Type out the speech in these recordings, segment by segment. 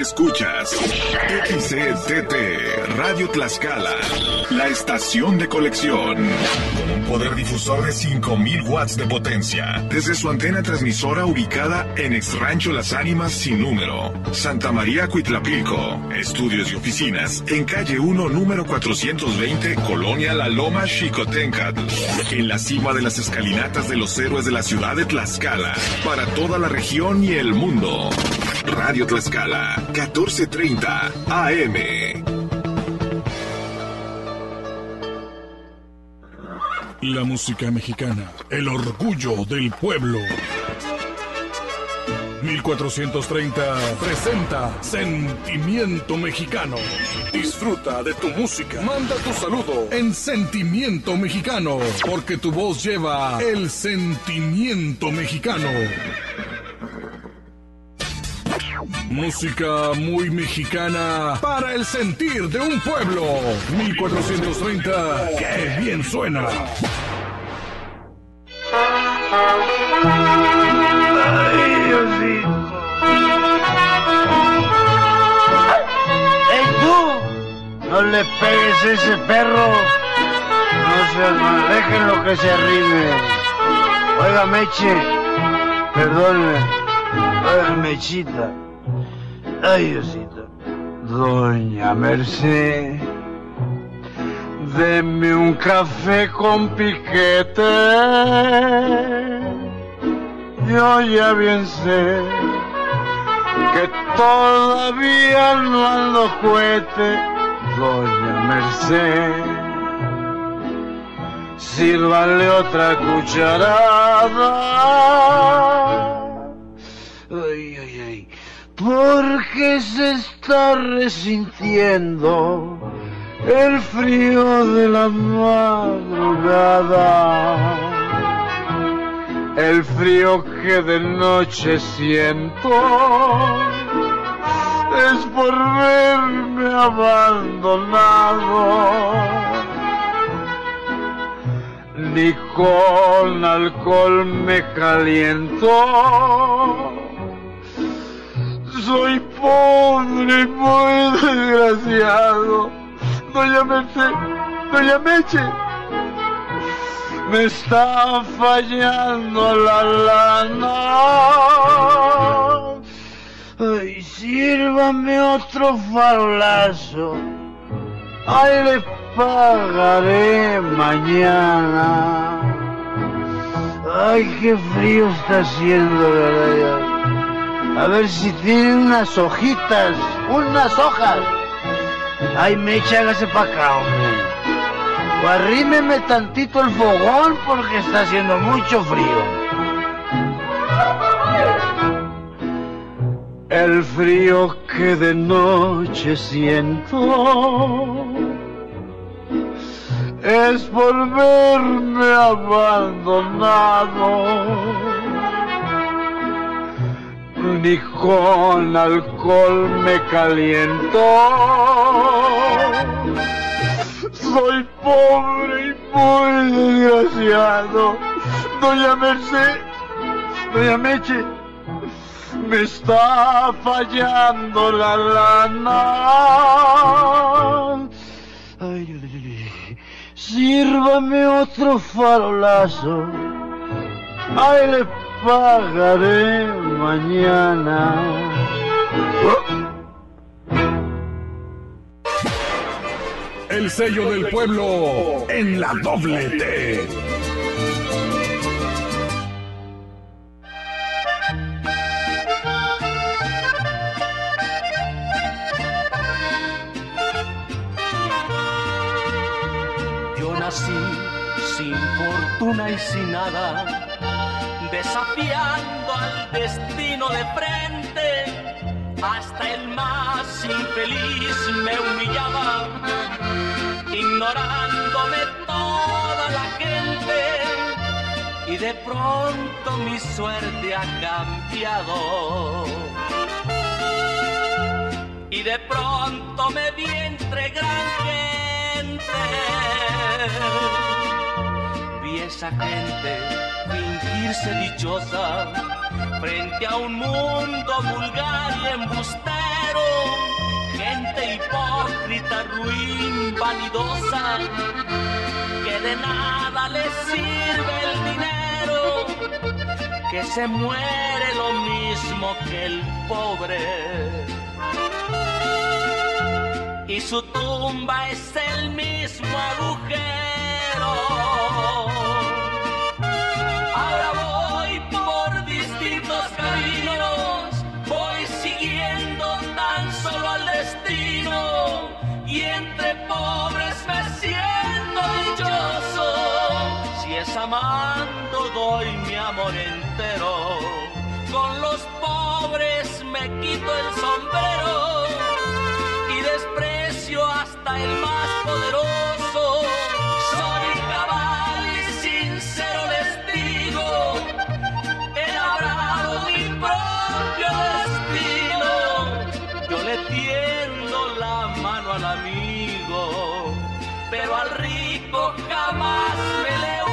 Escuchas XCTT Radio Tlaxcala, la estación de colección. Con un poder difusor de 5000 watts de potencia. Desde su antena transmisora ubicada en Exrancho Las Ánimas sin número, Santa María Cuitlapilco. Estudios y oficinas en calle 1, número 420, Colonia La Loma, Xicoténcatl. En la cima de las escalinatas de los héroes de la ciudad de Tlaxcala. Para toda la región y el mundo. Radio Tlaxcala, 1430 AM. La música mexicana, el orgullo del pueblo. 1430 presenta Sentimiento Mexicano. Disfruta de tu música. Manda tu saludo en Sentimiento Mexicano, porque tu voz lleva el sentimiento mexicano. Música muy mexicana para el sentir de un pueblo. 1430, ¡qué bien suena! Ay, Diosito. ¡Ey, tú! No le pegues a ese perro. No se mal, déjenlo que se arrime. Oiga, Meche. Perdóneme. Oiga, Mechita. Ay, Diosito. Doña Merced, deme un café con piquete. Yo ya bien sé que todavía no ando cohete. Doña Merced, sírvale otra cucharada. Ay, ay, ay. Porque se está resintiendo el frío de la madrugada, el frío que de noche siento es por verme abandonado. Ni con alcohol me caliento. Soy pobre y muy desgraciado. Doña Merced, Doña Meche, me está fallando la lana. Ay, sírvame otro farolazo. Ay, le pagaré mañana. Ay, qué frío está haciendo, ¿verdad? A ver si tiene unas hojitas, unas hojas. Ay, Mecha, hágase pa' acá, hombre. O arrímeme tantito el fogón porque está haciendo mucho frío. El frío que de noche siento es por verme abandonado. Ni con alcohol me caliento. Soy pobre y muy desgraciado. Doña Merced, Doña Meche, me está fallando la lana. Ay, ay, ay. Sírvame otro farolazo. Ay, le pagaré mañana. El sello del pueblo en la doble T. Yo nací sin fortuna y sin nada, desafiando al destino de frente. Hasta el más infeliz me humillaba, ignorándome toda la gente. Y de pronto mi suerte ha cambiado. Y de pronto me vi entre gran gente. Vi esa gente fingirse dichosa, frente a un mundo vulgar y embustero, gente hipócrita, ruin, vanidosa, que de nada les sirve el dinero, que se muere lo mismo que el pobre, y su tumba es el mismo agujero. Ahora voy por distintos caminos, voy siguiendo tan solo al destino, y entre pobres me siento dichoso. Si es amando doy mi amor entero, con los pobres me quito el sombrero y desprecio hasta el más poderoso. Soy cabal y sincero les digo, he labrado mi propio destino. Yo le tiendo la mano al amigo, pero al rico jamás me le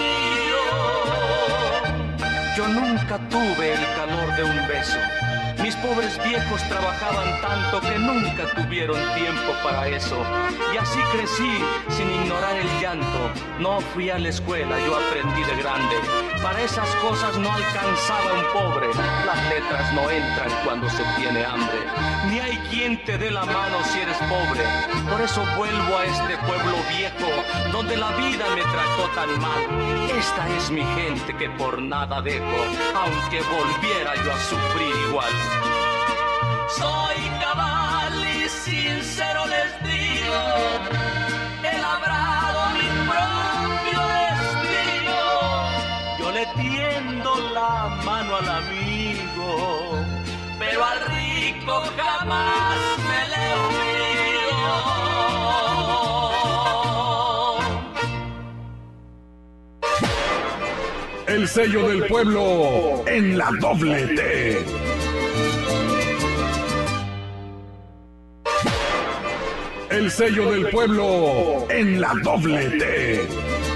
humillo. Yo nunca tuve el calor de un beso. Mis pobres viejos trabajaban tanto que nunca tuvieron tiempo para eso. Y así crecí sin ignorar el llanto. No fui a la escuela, yo aprendí de grande. Para esas cosas no alcanzaba un pobre. Las letras no entran cuando se tiene hambre. Ni hay quien te dé la mano si eres pobre. Por eso vuelvo a este pueblo viejo, donde la vida me trató tan mal. Esta es mi gente que por nada dejo, aunque volviera yo a sufrir igual. Soy cabal y sincero les digo, he labrado mi propio destino. Yo le tiendo la mano al amigo, pero al rico jamás me le humillo. El sello del pueblo en la doble T. El sello del pueblo en la doble T.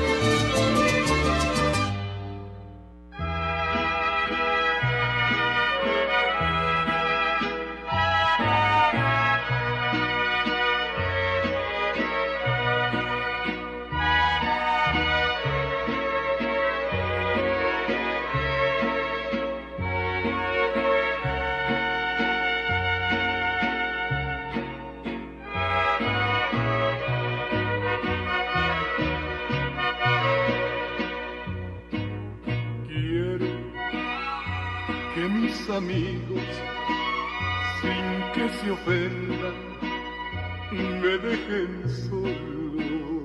Amigos, sin que se ofendan, me dejen solo.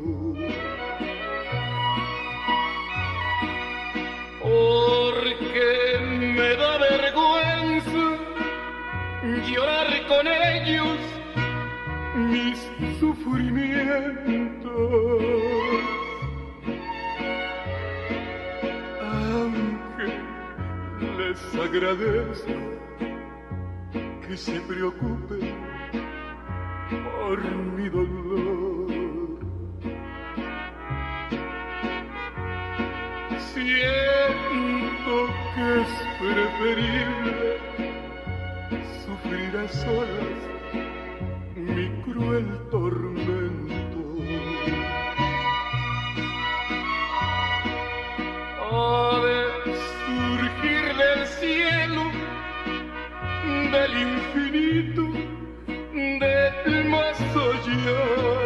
Porque me da vergüenza llorar con ellos mis sufrimientos. Les agradezco que se preocupen por mi dolor. Siento que es preferible sufrir a solas mi cruel tormento. Del cielo, del infinito, del más allá.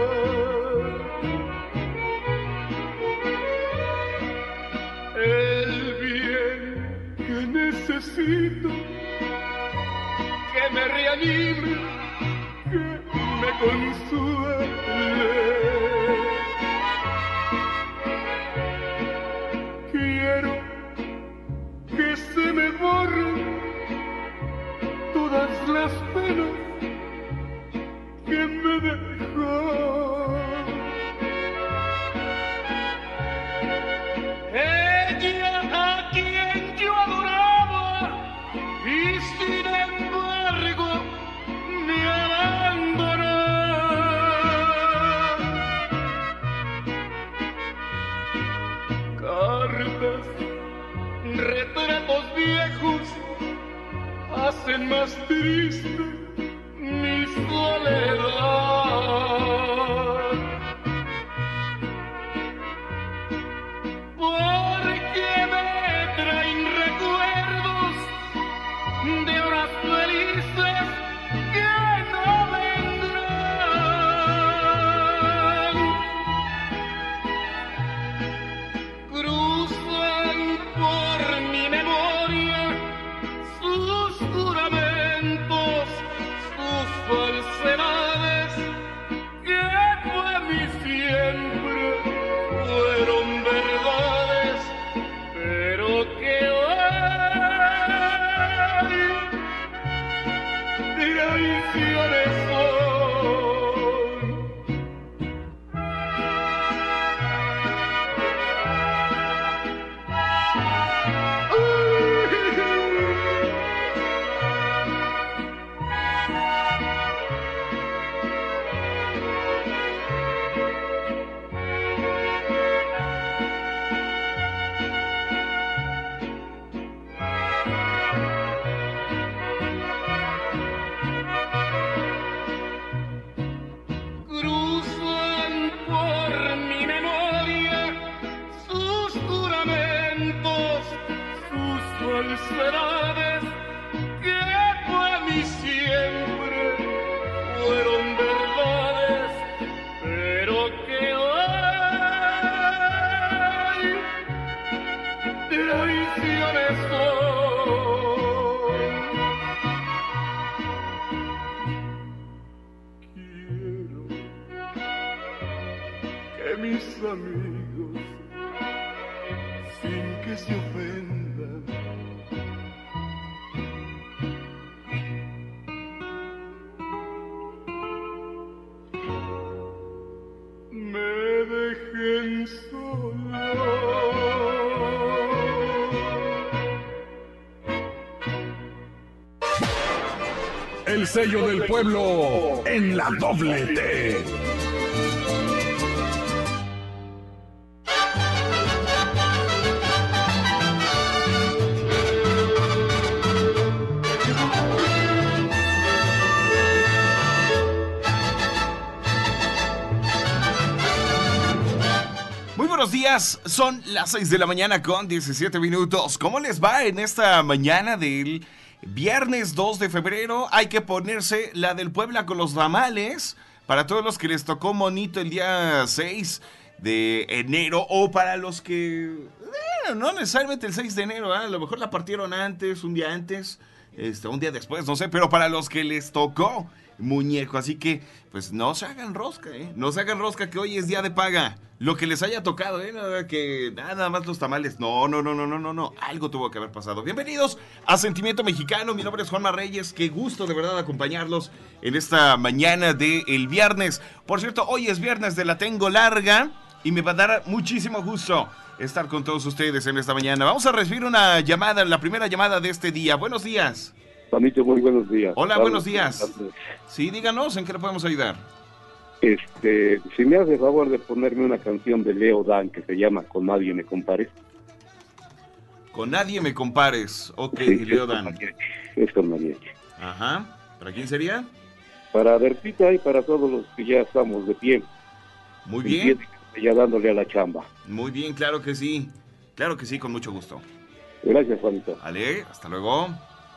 El bien que necesito, que me reanime, que me consuele. Quiero que se me borren todas las penas que me dejó. Ella a quien yo adoraba y sin embargo me abandonó. Cartas, retratos viejos hacen más triste mi soledad. Porque me traen recuerdos de horas felices que no vendrán. Cruzan por mi memoria sus juramentos, sus falsedades, que fue mi siempre fueron verdades, pero que hoy traiciones son. Cruzan por mi memoria sus juramentos, sus falsedades, que fue mi siempre fueron verdades, pero que hoy traiciones son. Quiero que mis amigos, sin que se ofendan, me dejen solo. El sello del pueblo en la doble T. Muy buenos días, son las 6 de la mañana con 17 minutos. ¿Cómo les va en esta mañana del viernes 2 de febrero? Hay que ponerse la del Puebla con los tamales para todos los que les tocó monito el día 6 de enero o para los que, no necesariamente el 6 de enero, a lo mejor la partieron antes, un día antes, un día después, no sé, pero para los que les tocó muñeco, así que pues no se hagan rosca, no se hagan rosca que hoy es día de paga, lo que les haya tocado, que nada más los tamales, no, algo tuvo que haber pasado. Bienvenidos a Sentimiento Mexicano, mi nombre es Juanma Reyes, qué gusto de verdad acompañarlos en esta mañana del viernes. Por cierto, hoy es viernes de La Tengo Larga y me va a dar muchísimo gusto estar con todos ustedes en esta mañana. Vamos a recibir una llamada, la primera llamada de este día. Buenos días. Juanito, muy buenos días. Hola, buenos días. Sí, díganos, ¿en qué le podemos ayudar? Si me hace favor de ponerme una canción de Leo Dan que se llama Con Nadie Me Compares. Con Nadie Me Compares, ok, Sí, Leo Dan. Es con mariachi. Ajá, ¿para quién sería? Para Bertita y para todos los que ya estamos de pie. Muy bien. Ya dándole a la chamba. Muy bien, claro que sí, con mucho gusto. Gracias, Juanito. Vale, hasta luego.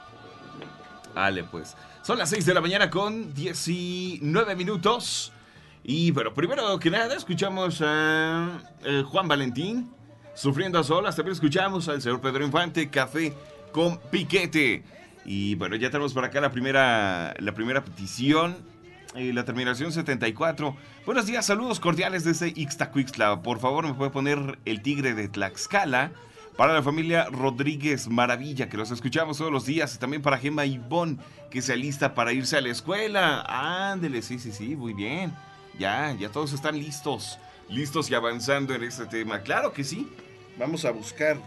Vale, pues, son las 6 de la mañana con 19 minutos. Y bueno, primero que nada escuchamos a Juan Valentín, Sufriendo a Solas. También escuchamos al señor Pedro Infante, Café con Piquete. Y bueno, ya tenemos por acá la primera petición, la terminación 74. Buenos días, saludos cordiales desde Ixtacuixtla. Por favor, me puede poner El Tigre de Tlaxcala para la familia Rodríguez Maravilla, que los escuchamos todos los días. Y también para Gemma Ivón, que se alista para irse a la escuela. Ándele, sí, muy bien. Ya todos están listos y avanzando en este tema. Claro que sí. Vamos a buscarlo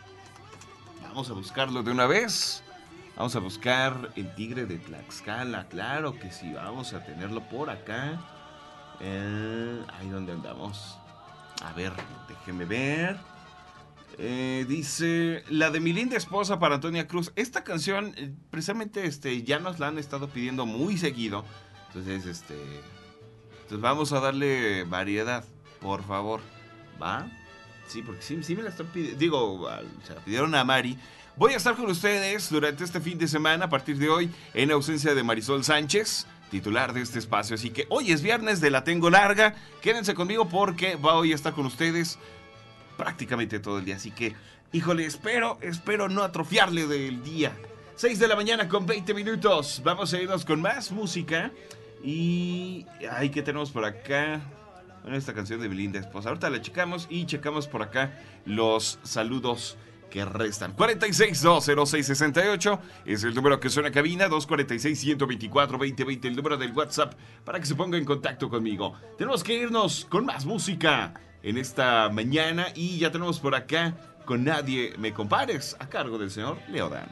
de una vez. Vamos a buscar El Tigre de Tlaxcala. Claro que sí, vamos a tenerlo por acá. Ahí donde andamos. A ver, déjeme ver. Dice, la de mi linda esposa para Antonia Cruz. Esta canción, precisamente, ya nos la han estado pidiendo muy seguido. Entonces, entonces vamos a darle variedad, por favor. ¿Va? Sí, porque sí me la están pidiendo. Digo, se la pidieron a Mari. Voy a estar con ustedes durante este fin de semana, a partir de hoy, en ausencia de Marisol Sánchez, titular de este espacio. Así que hoy es viernes de La Tengo Larga. Quédense conmigo porque voy a estar con ustedes prácticamente todo el día. Así que, híjole, espero no atrofiarle del día. 6 de la mañana con 20 minutos. Vamos a irnos con más música. Y... ay, ¿qué tenemos por acá? Bueno, esta canción de mi linda esposa. Ahorita la checamos y checamos por acá los saludos que restan. 4620668 es el número que suena a cabina. 246-124-2020 el número del WhatsApp para que se ponga en contacto conmigo. Tenemos que irnos con más música en esta mañana y ya tenemos por acá Con Nadie Me Compares, a cargo del señor Leo Dan.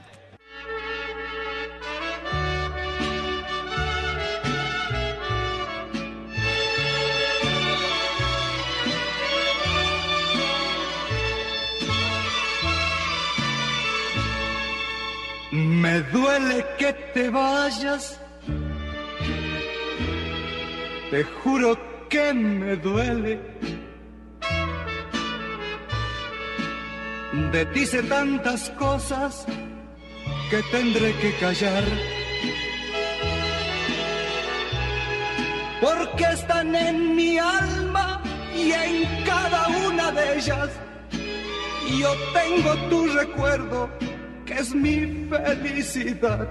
Me duele que te vayas, te juro que me duele. De ti sé tantas cosas que tendré que callar, porque están en mi alma y en cada una de ellas yo tengo tu recuerdo, que es mi felicidad.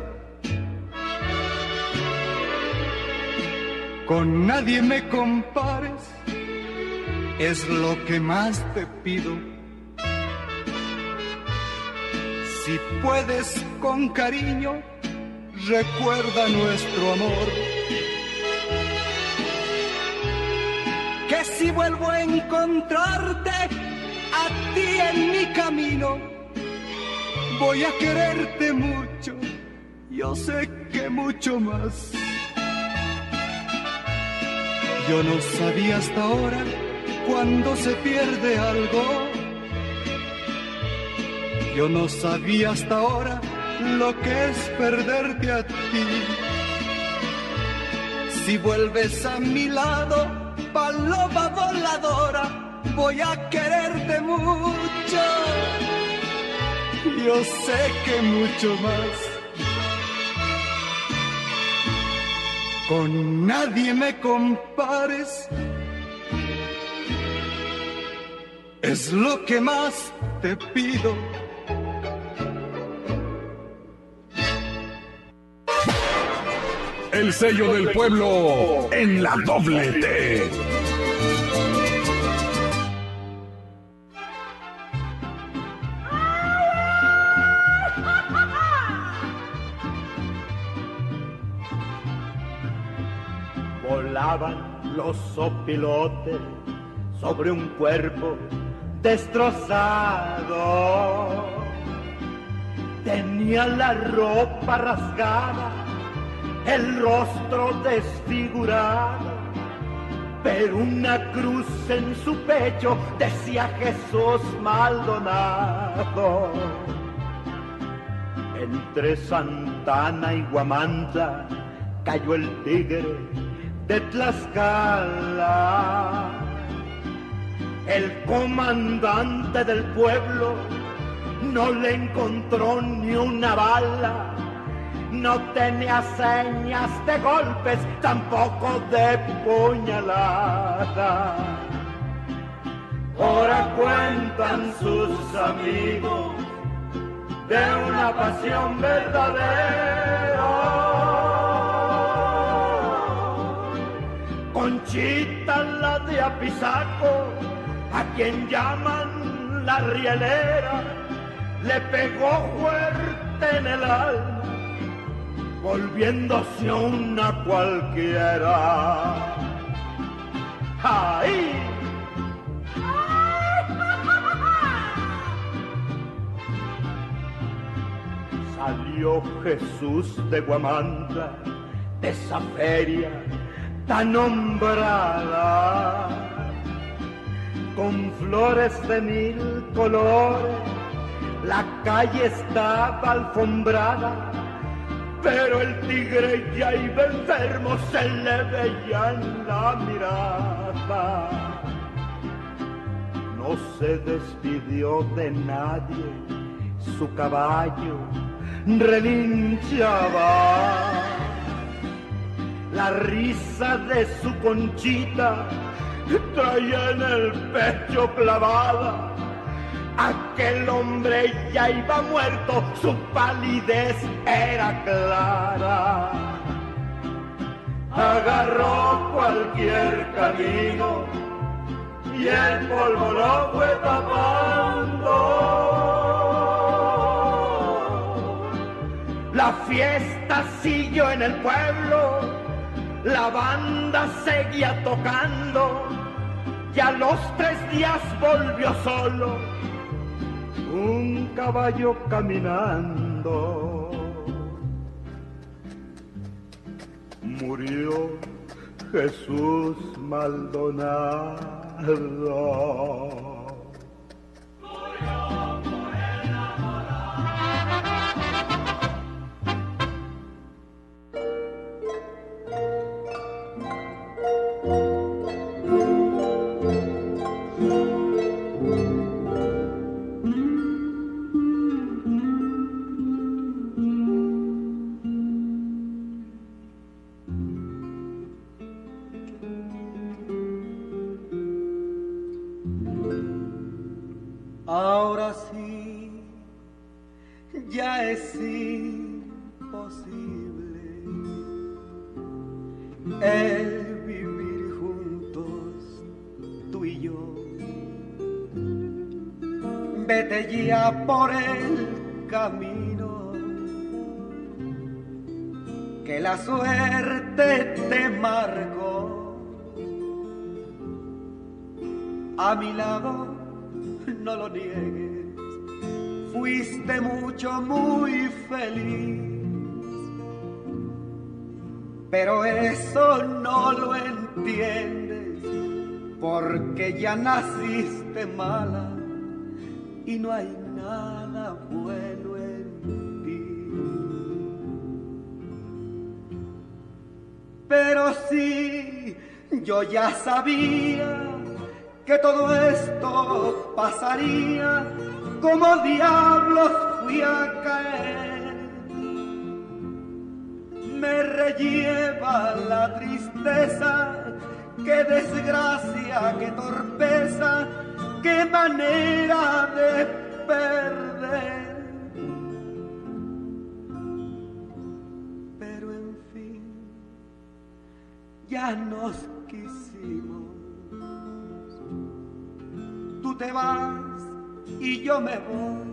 Con nadie me compares, es lo que más te pido. Si puedes con cariño, recuerda nuestro amor. Que si vuelvo a encontrarte a ti en mi camino, voy a quererte mucho, yo sé que mucho más. Yo no sabía hasta ahora cuando se pierde algo. Yo no sabía hasta ahora lo que es perderte a ti. Si vuelves a mi lado, paloma voladora, voy a quererte mucho. Yo sé que mucho más. Con nadie me compares, es lo que más te pido. El sello del pueblo en la doble T. Volaban los opilotes sobre un cuerpo destrozado. Tenía la ropa rasgada, el rostro desfigurado, pero una cruz en su pecho decía Jesús Maldonado. Entre Santana y Huamantla cayó el tigre de Tlaxcala. El comandante del pueblo no le encontró ni una bala. No tenía señas de golpes, tampoco de puñalada. Ahora cuentan sus amigos de una pasión verdadera. Conchita, la de Apizaco, a quien llaman la rielera, le pegó fuerte en el alma, volviéndose una cualquiera. ¡Ay! Salió Jesús de Huamantla, de esa feria tan nombrada, con flores de mil colores. La calle estaba alfombrada, pero el tigre ya iba enfermo, se le veía en la mirada. No se despidió de nadie, su caballo relinchaba. La risa de su conchita traía en el pecho clavada. Aquel hombre ya iba muerto, su palidez era clara. Agarró cualquier camino y el polvo lo fue tapando. La fiesta siguió en el pueblo, la banda seguía tocando, y a los 3 días volvió solo un caballo caminando. Murió Jesús Maldonado. Ahora sí, ya es imposible el vivir juntos, tú y yo. Vete ya por el camino que la suerte te marcó. A mi lado, no lo niegues, fuiste mucho, muy feliz, pero eso no lo entiendes, porque ya naciste mala y no hay nada bueno en ti. Pero sí, yo ya sabía que todo esto pasaría, como diablos fui a caer. Me relleva la tristeza, qué desgracia, qué torpeza, qué manera de perder. Pero en fin, ya nos quisimos. Tú te vas y yo me voy.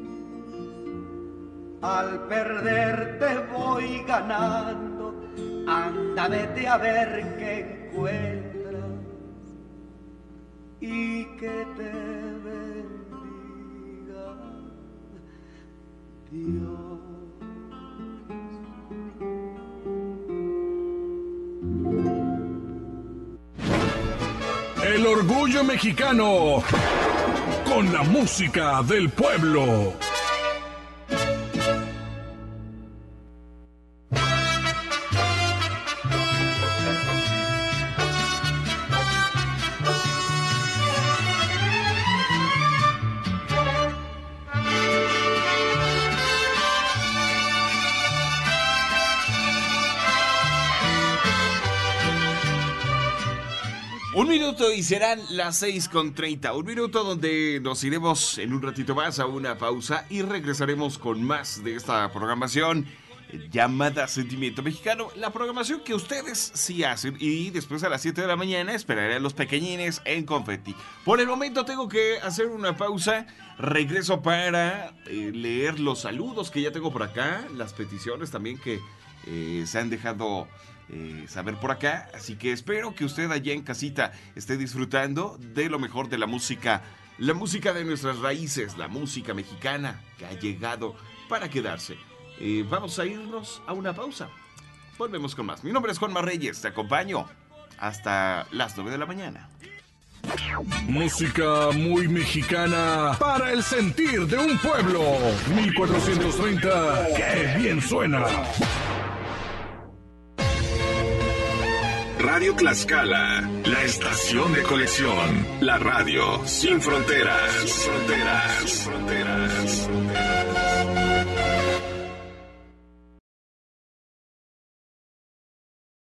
Al perderte voy ganando. Anda, vete a ver qué encuentras y que te bendiga Dios. El orgullo mexicano con la música del pueblo. Un minuto y serán las 6:30. Un minuto donde nos iremos en un ratito más a una pausa y regresaremos con más de esta programación llamada Sentimiento Mexicano. La programación que ustedes sí hacen, y después a las 7 de la mañana esperaré a los pequeñines en confeti. Por el momento tengo que hacer una pausa. Regreso para leer los saludos que ya tengo por acá, las peticiones también que se han dejado saber por acá, así que espero que usted allá en casita esté disfrutando de lo mejor de la música de nuestras raíces, la música mexicana que ha llegado para quedarse. Vamos a irnos a una pausa, volvemos con más. Mi nombre es Juanma Reyes, te acompaño hasta las 9 de la mañana. Música muy mexicana para el sentir de un pueblo. 1430, ¡qué bien suena! Radio Tlaxcala, la estación de colección. La radio sin fronteras. Sin fronteras. Sin fronteras.